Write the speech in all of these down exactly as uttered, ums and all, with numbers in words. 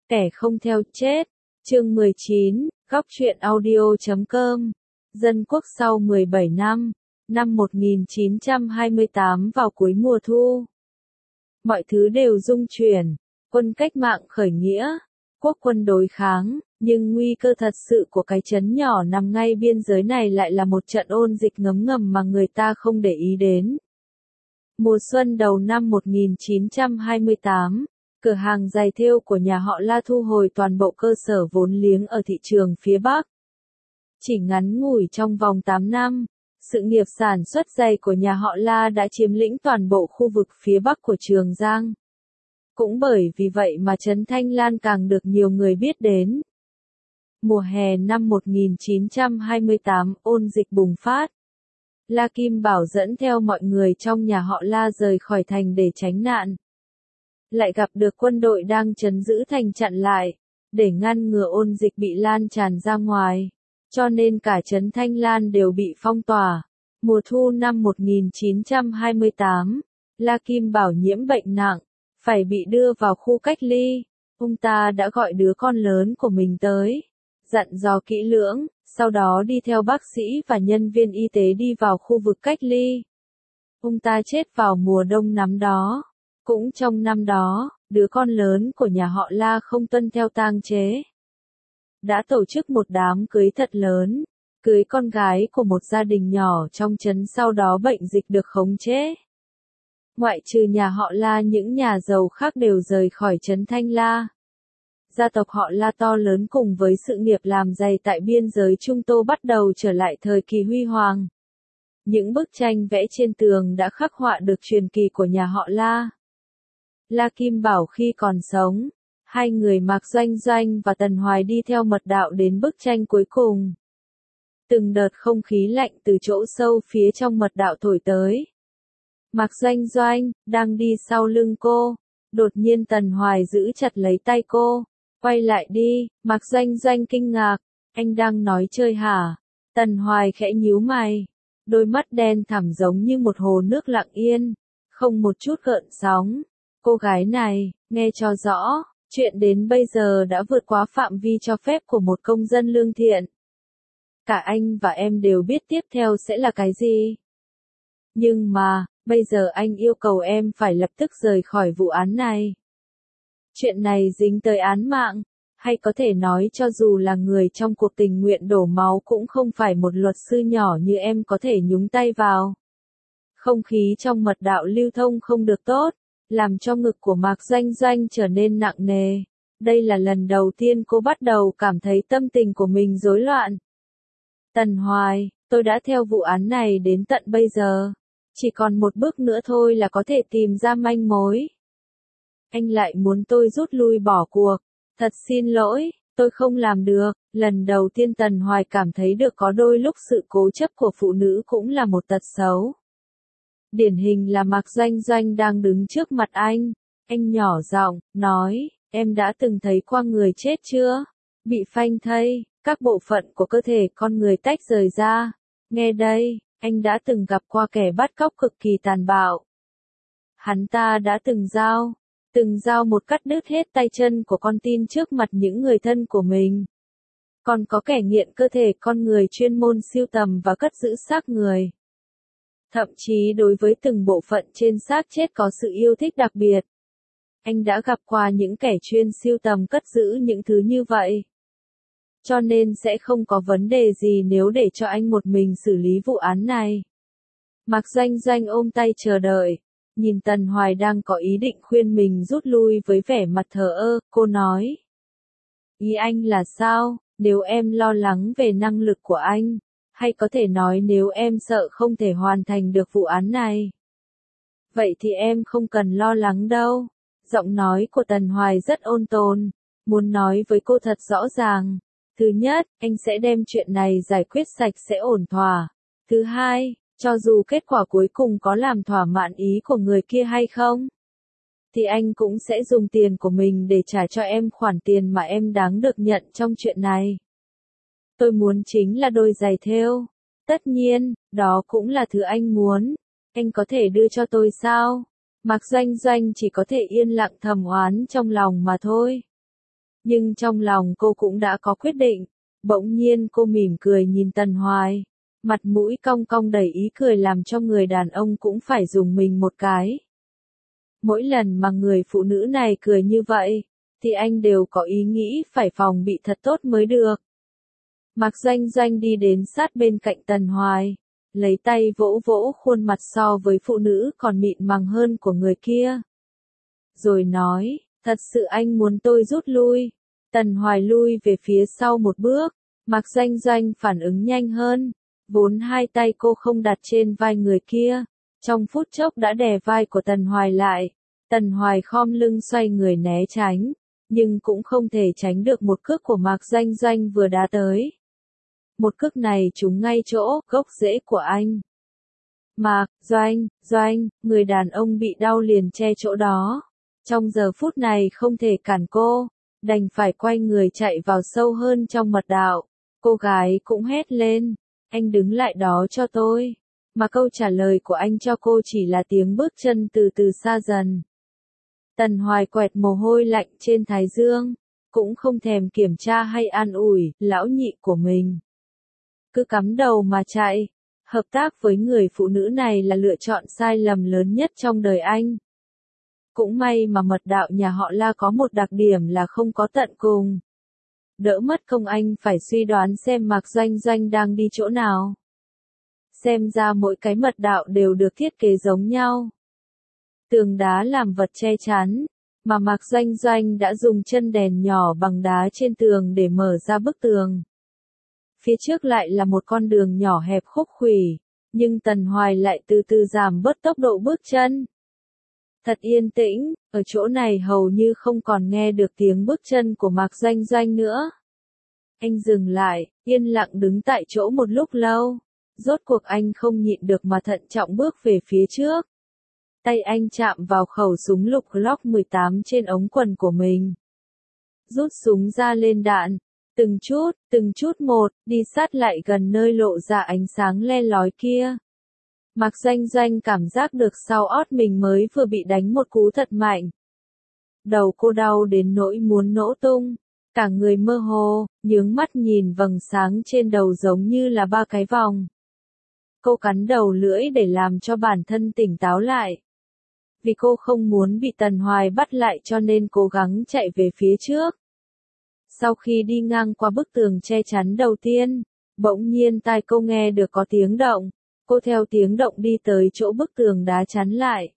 Kẻ không theo chết. Chương mười chín, góc truyện audio chấm com. Dân quốc sau mười bảy năm, năm một nghìn chín trăm hai mươi tám vào cuối mùa thu. Mọi thứ đều rung chuyển, quân cách mạng khởi nghĩa, quốc quân đối kháng, nhưng nguy cơ thật sự của cái trấn nhỏ nằm ngay biên giới này lại là một trận ôn dịch ngấm ngầm mà người ta không để ý đến. Mùa xuân đầu năm một nghìn chín trăm hai mươi tám, cửa hàng giày thêu của nhà họ La thu hồi toàn bộ cơ sở vốn liếng ở thị trường phía Bắc. Chỉ ngắn ngủi trong vòng tám năm, sự nghiệp sản xuất giày của nhà họ La đã chiếm lĩnh toàn bộ khu vực phía Bắc của Trường Giang. Cũng bởi vì vậy mà trấn Thanh Lan càng được nhiều người biết đến. Mùa hè năm một nghìn chín trăm hai mươi tám, ôn dịch bùng phát. La Kim Bảo dẫn theo mọi người trong nhà họ La rời khỏi thành để tránh nạn. Lại gặp được quân đội đang trấn giữ thành chặn lại, để ngăn ngừa ôn dịch bị lan tràn ra ngoài. Cho nên cả trấn Thanh Lan đều bị phong tỏa. Mùa thu năm một nghìn chín trăm hai mươi tám, La Kim Bảo nhiễm bệnh nặng, phải bị đưa vào khu cách ly. Ông ta đã gọi đứa con lớn của mình tới, dặn dò kỹ lưỡng, sau đó đi theo bác sĩ và nhân viên y tế đi vào khu vực cách ly. Ông ta chết vào mùa đông năm đó. Cũng trong năm đó, đứa con lớn của nhà họ La không tuân theo tang chế. Đã tổ chức một đám cưới thật lớn, cưới con gái của một gia đình nhỏ trong trấn, sau đó bệnh dịch được khống chế. Ngoại trừ nhà họ La, những nhà giàu khác đều rời khỏi trấn Thanh La. Gia tộc họ La to lớn cùng với sự nghiệp làm giày tại biên giới Trung Tô bắt đầu trở lại thời kỳ huy hoàng. Những bức tranh vẽ trên tường đã khắc họa được truyền kỳ của nhà họ La. La Kim Bảo khi còn sống, hai người Mạc Doanh Doanh và Tần Hoài đi theo mật đạo đến bức tranh cuối cùng. Từng đợt không khí lạnh từ chỗ sâu phía trong mật đạo thổi tới. Mạc Doanh Doanh đang đi sau lưng cô, đột nhiên Tần Hoài giữ chặt lấy tay cô. Quay lại đi, Mạc Doanh Doanh kinh ngạc, anh đang nói chơi hả? Tần Hoài khẽ nhíu mày, đôi mắt đen thẳm giống như một hồ nước lặng yên, không một chút gợn sóng. Cô gái này, nghe cho rõ, chuyện đến bây giờ đã vượt quá phạm vi cho phép của một công dân lương thiện. Cả anh và em đều biết tiếp theo sẽ là cái gì. Nhưng mà, bây giờ anh yêu cầu em phải lập tức rời khỏi vụ án này. Chuyện này dính tới án mạng, hay có thể nói cho dù là người trong cuộc tình nguyện đổ máu cũng không phải một luật sư nhỏ như em có thể nhúng tay vào. Không khí trong mật đạo lưu thông không được tốt, làm cho ngực của Mạc Doanh Doanh trở nên nặng nề. Đây là lần đầu tiên cô bắt đầu cảm thấy tâm tình của mình rối loạn. Tần Hoài, tôi đã theo vụ án này đến tận bây giờ. Chỉ còn một bước nữa thôi là có thể tìm ra manh mối. Anh lại muốn tôi rút lui bỏ cuộc. Thật xin lỗi, tôi không làm được. Lần đầu tiên Tần Hoài cảm thấy được có đôi lúc sự cố chấp của phụ nữ cũng là một tật xấu. Điển hình là Mạc Doanh Doanh đang đứng trước mặt anh. Anh nhỏ giọng, nói, em đã từng thấy qua người chết chưa? Bị phanh thây, các bộ phận của cơ thể con người tách rời ra. Nghe đây, anh đã từng gặp qua kẻ bắt cóc cực kỳ tàn bạo. Hắn ta đã từng giao, từng giao một cắt đứt hết tay chân của con tin trước mặt những người thân của mình. Còn có kẻ nghiện cơ thể con người chuyên môn sưu tầm và cất giữ xác người. Thậm chí đối với từng bộ phận trên xác chết có sự yêu thích đặc biệt. Anh đã gặp qua những kẻ chuyên sưu tầm cất giữ những thứ như vậy. Cho nên sẽ không có vấn đề gì nếu để cho anh một mình xử lý vụ án này. Mạc Doanh Doanh ôm tay chờ đợi, nhìn Tần Hoài đang có ý định khuyên mình rút lui với vẻ mặt thờ ơ, cô nói. Ý anh là sao, nếu em lo lắng về năng lực của anh? Hay có thể nói nếu em sợ không thể hoàn thành được vụ án này? Vậy thì em không cần lo lắng đâu. Giọng nói của Tần Hoài rất ôn tồn, muốn nói với cô thật rõ ràng. Thứ nhất, anh sẽ đem chuyện này giải quyết sạch sẽ ổn thỏa. Thứ hai, cho dù kết quả cuối cùng có làm thỏa mãn ý của người kia hay không, thì anh cũng sẽ dùng tiền của mình để trả cho em khoản tiền mà em đáng được nhận trong chuyện này. Tôi muốn chính là đôi giày thêu. Tất nhiên, đó cũng là thứ anh muốn. Anh có thể đưa cho tôi sao? Mạc Doanh Doanh chỉ có thể yên lặng thầm oán trong lòng mà thôi. Nhưng trong lòng cô cũng đã có quyết định. Bỗng nhiên cô mỉm cười nhìn Tần Hoài. Mặt mũi cong cong đầy ý cười làm cho người đàn ông cũng phải dùng mình một cái. Mỗi lần mà người phụ nữ này cười như vậy, thì anh đều có ý nghĩ phải phòng bị thật tốt mới được. Mạc Doanh Doanh đi đến sát bên cạnh Tần Hoài, lấy tay vỗ vỗ khuôn mặt so với phụ nữ còn mịn màng hơn của người kia. Rồi nói, thật sự anh muốn tôi rút lui. Tần Hoài lui về phía sau một bước, Mạc Doanh Doanh phản ứng nhanh hơn, vốn hai tay cô không đặt trên vai người kia, trong phút chốc đã đè vai của Tần Hoài lại. Tần Hoài khom lưng xoay người né tránh, nhưng cũng không thể tránh được một cước của Mạc Doanh Doanh vừa đá tới. Một cước này trúng ngay chỗ gốc rễ của anh. Mạc Doanh Doanh, người đàn ông bị đau liền che chỗ đó. Trong giờ phút này không thể cản cô, đành phải quay người chạy vào sâu hơn trong mật đạo. Cô gái cũng hét lên, anh đứng lại đó cho tôi. Mà câu trả lời của anh cho cô chỉ là tiếng bước chân từ từ xa dần. Tần Hoài quẹt mồ hôi lạnh trên thái dương, cũng không thèm kiểm tra hay an ủi lão nhị của mình. Cứ cắm đầu mà chạy, hợp tác với người phụ nữ này là lựa chọn sai lầm lớn nhất trong đời anh. Cũng may mà mật đạo nhà họ La có một đặc điểm là không có tận cùng. Đỡ mất công anh phải suy đoán xem Mạc Doanh Doanh đang đi chỗ nào. Xem ra mỗi cái mật đạo đều được thiết kế giống nhau. Tường đá làm vật che chắn, mà Mạc Doanh Doanh đã dùng chân đèn nhỏ bằng đá trên tường để mở ra bức tường. Phía trước lại là một con đường nhỏ hẹp khúc khuỷu, nhưng Tần Hoài lại từ từ giảm bớt tốc độ bước chân. Thật yên tĩnh, ở chỗ này hầu như không còn nghe được tiếng bước chân của Mạc Doanh Doanh nữa. Anh dừng lại, yên lặng đứng tại chỗ một lúc lâu. Rốt cuộc anh không nhịn được mà thận trọng bước về phía trước. Tay anh chạm vào khẩu súng lục Glock mười tám trên ống quần của mình. Rút súng ra lên đạn, từng chút, từng chút một, đi sát lại gần nơi lộ ra ánh sáng le lói kia. Mạc Doanh Doanh cảm giác được sau ót mình mới vừa bị đánh một cú thật mạnh. Đầu cô đau đến nỗi muốn nổ tung, cả người mơ hồ, nhướng mắt nhìn vầng sáng trên đầu giống như là ba cái vòng. Cô cắn đầu lưỡi để làm cho bản thân tỉnh táo lại. Vì cô không muốn bị Tần Hoài bắt lại cho nên cố gắng chạy về phía trước. Sau khi đi ngang qua bức tường che chắn đầu tiên, bỗng nhiên tai cô nghe được có tiếng động. Cô theo tiếng động đi tới chỗ bức tường đá chắn lại.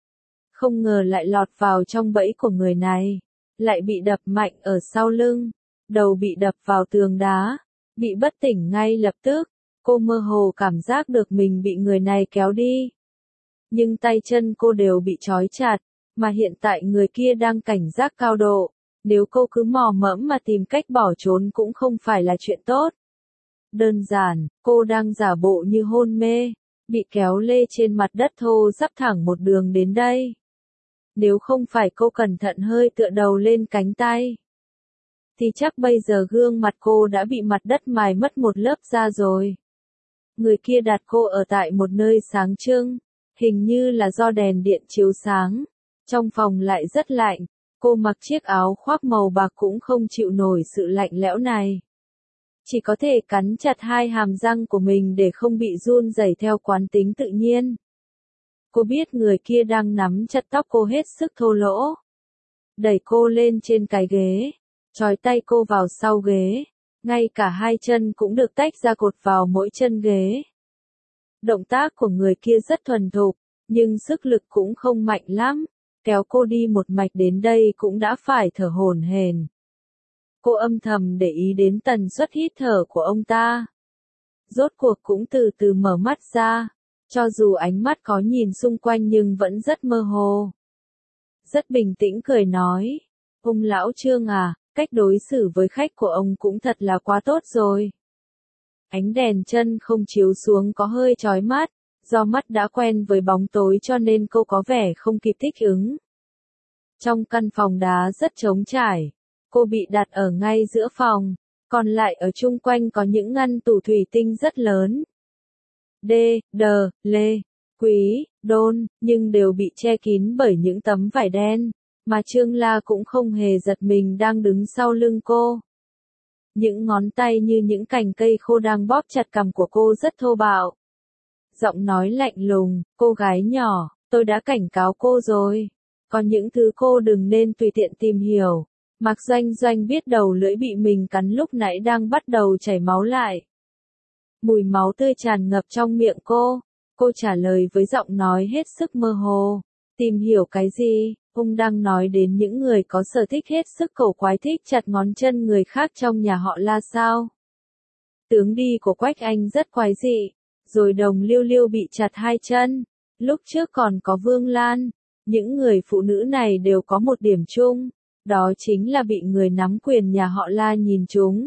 Không ngờ lại lọt vào trong bẫy của người này. Lại bị đập mạnh ở sau lưng. Đầu bị đập vào tường đá. Bị bất tỉnh ngay lập tức. Cô mơ hồ cảm giác được mình bị người này kéo đi. Nhưng tay chân cô đều bị trói chặt. Mà hiện tại người kia đang cảnh giác cao độ. Nếu cô cứ mò mẫm mà tìm cách bỏ trốn cũng không phải là chuyện tốt. Đơn giản, cô đang giả bộ như hôn mê, bị kéo lê trên mặt đất thô sắp thẳng một đường đến đây. Nếu không phải cô cẩn thận hơi tựa đầu lên cánh tay, thì chắc bây giờ gương mặt cô đã bị mặt đất mài mất một lớp da rồi. Người kia đặt cô ở tại một nơi sáng trưng, hình như là do đèn điện chiếu sáng. Trong phòng lại rất lạnh, cô mặc chiếc áo khoác màu bạc cũng không chịu nổi sự lạnh lẽo này. Chỉ có thể cắn chặt hai hàm răng của mình để không bị run rẩy theo quán tính tự nhiên. Cô biết người kia đang nắm chặt tóc cô hết sức thô lỗ. Đẩy cô lên trên cái ghế, trói tay cô vào sau ghế, ngay cả hai chân cũng được tách ra cột vào mỗi chân ghế. Động tác của người kia rất thuần thục, nhưng sức lực cũng không mạnh lắm, kéo cô đi một mạch đến đây cũng đã phải thở hổn hển. Cô âm thầm để ý đến tần suất hít thở của ông ta. Rốt cuộc cũng từ từ mở mắt ra, cho dù ánh mắt có nhìn xung quanh nhưng vẫn rất mơ hồ. Rất bình tĩnh cười nói, ông lão Trương à, cách đối xử với khách của ông cũng thật là quá tốt rồi. Ánh đèn chân không chiếu xuống có hơi chói mắt, do mắt đã quen với bóng tối cho nên cô có vẻ không kịp thích ứng. Trong căn phòng đá rất trống trải. Cô bị đặt ở ngay giữa phòng, còn lại ở chung quanh có những ngăn tủ thủy tinh rất lớn. D, D, Lê, Quý, Đôn, nhưng đều bị che kín bởi những tấm vải đen, mà Trương La cũng không hề giật mình đang đứng sau lưng cô. Những ngón tay như những cành cây khô đang bóp chặt cằm của cô rất thô bạo. Giọng nói lạnh lùng, cô gái nhỏ, tôi đã cảnh cáo cô rồi. Có những thứ cô đừng nên tùy tiện tìm hiểu. Mạc Doanh Doanh biết đầu lưỡi bị mình cắn lúc nãy đang bắt đầu chảy máu lại. Mùi máu tươi tràn ngập trong miệng cô. Cô trả lời với giọng nói hết sức mơ hồ. Tìm hiểu cái gì? Ông đang nói đến những người có sở thích hết sức cổ quái thích chặt ngón chân người khác trong nhà họ La sao? Tướng đi của Quách Anh rất quái dị. Rồi Đồng Liêu Liêu bị chặt hai chân. Lúc trước còn có Vương Lan. Những người phụ nữ này đều có một điểm chung. Đó chính là bị người nắm quyền nhà họ La nhìn chúng.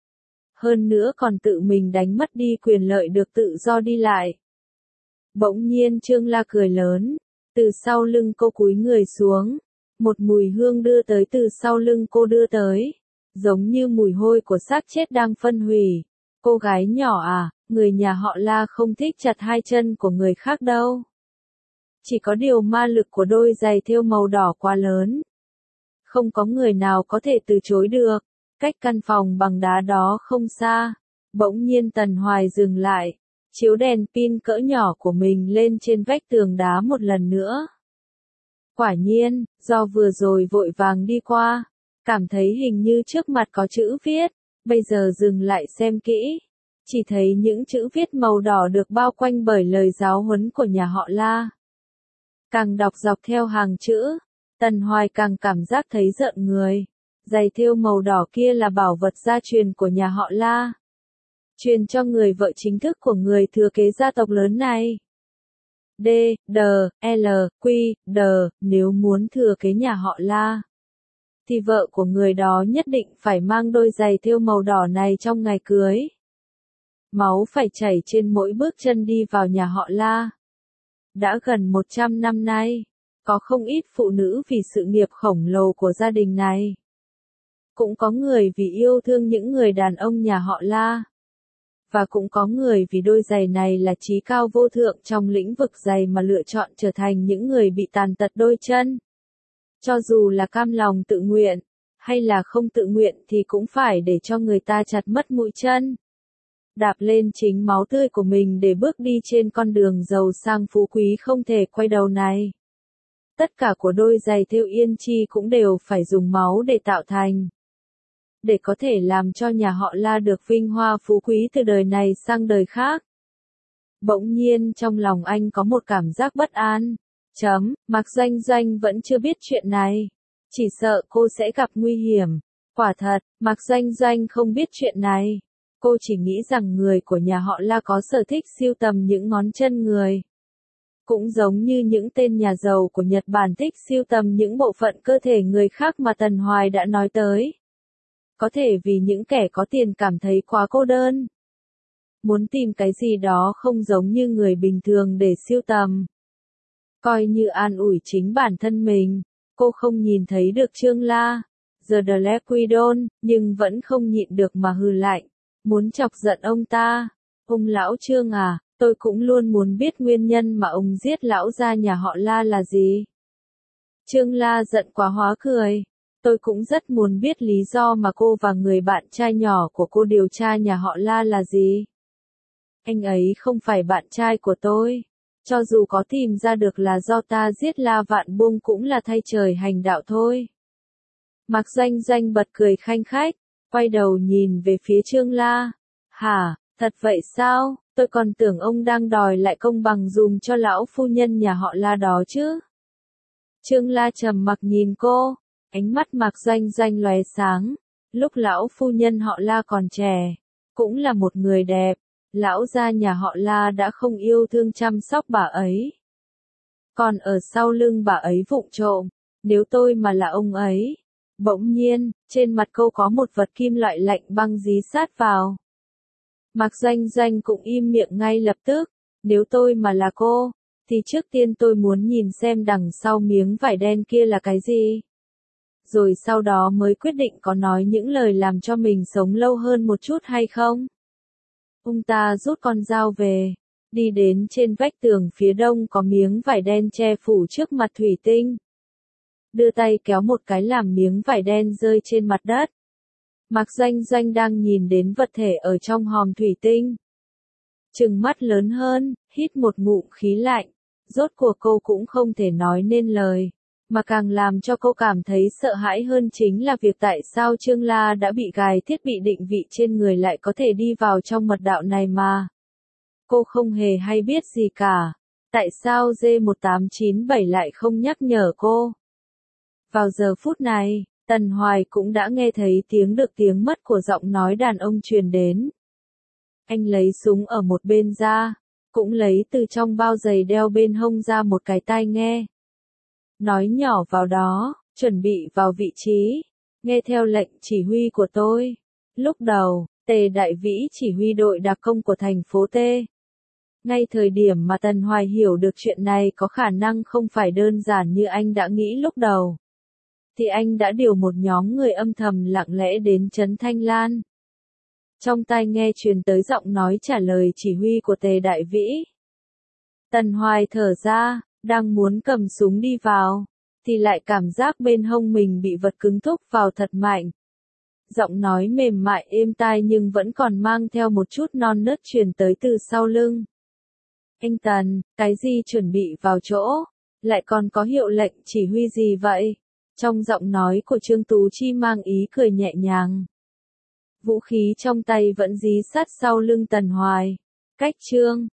Hơn nữa còn tự mình đánh mất đi quyền lợi được tự do đi lại. Bỗng nhiên Trương La cười lớn. Từ sau lưng cô cúi người xuống. Một mùi hương đưa tới từ sau lưng cô đưa tới. Giống như mùi hôi của xác chết đang phân hủy. Cô gái nhỏ à, người nhà họ La không thích chặt hai chân của người khác đâu. Chỉ có điều ma lực của đôi giày thêu màu đỏ quá lớn. Không có người nào có thể từ chối được. Cách căn phòng bằng đá đó không xa. Bỗng nhiên Tần Hoài dừng lại. Chiếu đèn pin cỡ nhỏ của mình lên trên vách tường đá một lần nữa. Quả nhiên, do vừa rồi vội vàng đi qua, cảm thấy hình như trước mặt có chữ viết, bây giờ dừng lại xem kỹ. Chỉ thấy những chữ viết màu đỏ được bao quanh bởi lời giáo huấn của nhà họ La. Càng đọc dọc theo hàng chữ, Tần Hoài càng cảm giác thấy rợn người. Giày thêu màu đỏ kia là bảo vật gia truyền của nhà họ La. Truyền cho người vợ chính thức của người thừa kế gia tộc lớn này. D, D, L, Q, D, nếu muốn thừa kế nhà họ La, thì vợ của người đó nhất định phải mang đôi giày thêu màu đỏ này trong ngày cưới. Máu phải chảy trên mỗi bước chân đi vào nhà họ La. Đã gần một trăm năm nay, có không ít phụ nữ vì sự nghiệp khổng lồ của gia đình này. Cũng có người vì yêu thương những người đàn ông nhà họ La. Và cũng có người vì đôi giày này là chí cao vô thượng trong lĩnh vực giày mà lựa chọn trở thành những người bị tàn tật đôi chân. Cho dù là cam lòng tự nguyện, hay là không tự nguyện thì cũng phải để cho người ta chặt mất mũi chân. Đạp lên chính máu tươi của mình để bước đi trên con đường giàu sang phú quý không thể quay đầu này. Tất cả của đôi giày thêu Yên Chi cũng đều phải dùng máu để tạo thành. Để có thể làm cho nhà họ La được vinh hoa phú quý từ đời này sang đời khác. Bỗng nhiên trong lòng anh có một cảm giác bất an. Chấm, Mạc Doanh Doanh vẫn chưa biết chuyện này. Chỉ sợ cô sẽ gặp nguy hiểm. Quả thật, Mạc Doanh Doanh không biết chuyện này. Cô chỉ nghĩ rằng người của nhà họ La có sở thích sưu tầm những ngón chân người. Cũng giống như những tên nhà giàu của Nhật Bản thích sưu tầm những bộ phận cơ thể người khác mà Tần Hoài đã nói tới. Có thể vì những kẻ có tiền cảm thấy quá cô đơn. Muốn tìm cái gì đó không giống như người bình thường để sưu tầm. Coi như an ủi chính bản thân mình, cô không nhìn thấy được Trương La, giờ The Lequidon, nhưng vẫn không nhịn được mà hừ lạnh, muốn chọc giận ông ta. Ông lão Trương à, tôi cũng luôn muốn biết nguyên nhân mà ông giết lão gia nhà họ La là gì. Trương La giận quá hóa cười. Tôi cũng rất muốn biết lý do mà cô và người bạn trai nhỏ của cô điều tra nhà họ La là gì. Anh ấy không phải bạn trai của tôi. Cho dù có tìm ra được là do ta giết La Vạn Buông cũng là thay trời hành đạo thôi. Mạc Doanh Doanh bật cười khanh khách, quay đầu nhìn về phía Trương La. Hả, thật vậy sao? Tôi còn tưởng ông đang đòi lại công bằng dùm cho lão phu nhân nhà họ La đó chứ. Trương La trầm mặc nhìn cô. Ánh mắt Mạc Doanh Doanh lóe sáng, lúc lão phu nhân họ La còn trẻ, cũng là một người đẹp, lão gia nhà họ La đã không yêu thương chăm sóc bà ấy. Còn ở sau lưng bà ấy vụng trộm, nếu tôi mà là ông ấy. Bỗng nhiên, trên mặt cô có một vật kim loại lạnh băng dí sát vào. Mạc Doanh Doanh cũng im miệng ngay lập tức, nếu tôi mà là cô, thì trước tiên tôi muốn nhìn xem đằng sau miếng vải đen kia là cái gì. Rồi sau đó mới quyết định có nói những lời làm cho mình sống lâu hơn một chút hay không. Ông ta rút con dao về, đi đến trên vách tường phía đông có miếng vải đen che phủ trước mặt thủy tinh. đưa tay kéo một cái làm miếng vải đen rơi trên mặt đất. Mạc Doanh Doanh đang nhìn đến vật thể ở trong hòm thủy tinh. Trừng mắt lớn hơn, hít một ngụm khí lạnh. Rốt cuộc cô cũng không thể nói nên lời. Mà càng làm cho cô cảm thấy sợ hãi hơn chính là việc tại sao Trương La đã bị gài thiết bị định vị trên người lại có thể đi vào trong mật đạo này mà. Cô không hề hay biết gì cả. Tại sao D một tám chín bảy lại không nhắc nhở cô? Vào giờ phút này, Tần Hoài cũng đã nghe thấy tiếng được tiếng mất của giọng nói đàn ông truyền đến. Anh lấy súng ở một bên ra, cũng lấy từ trong bao giày đeo bên hông ra một cái tai nghe. Nói nhỏ vào đó, chuẩn bị vào vị trí, nghe theo lệnh chỉ huy của tôi. Lúc đầu, Tề Đại Vĩ chỉ huy đội đặc công của thành phố T. Ngay thời điểm mà Tần Hoài hiểu được chuyện này có khả năng không phải đơn giản như anh đã nghĩ lúc đầu, thì anh đã điều một nhóm người âm thầm lặng lẽ đến trấn Thanh Lan. Trong tai nghe truyền tới giọng nói trả lời chỉ huy của Tề Đại Vĩ. Tần Hoài thở ra, đang muốn cầm súng đi vào, thì lại cảm giác bên hông mình bị vật cứng thúc vào thật mạnh. Giọng nói mềm mại êm tai nhưng vẫn còn mang theo một chút non nớt truyền tới từ sau lưng. Anh Tần, cái gì chuẩn bị vào chỗ? Lại còn có hiệu lệnh chỉ huy gì vậy? Trong giọng nói của Trương Tú Chi mang ý cười nhẹ nhàng. Vũ khí trong tay vẫn dí sát sau lưng Tần Hoài. Cách Trương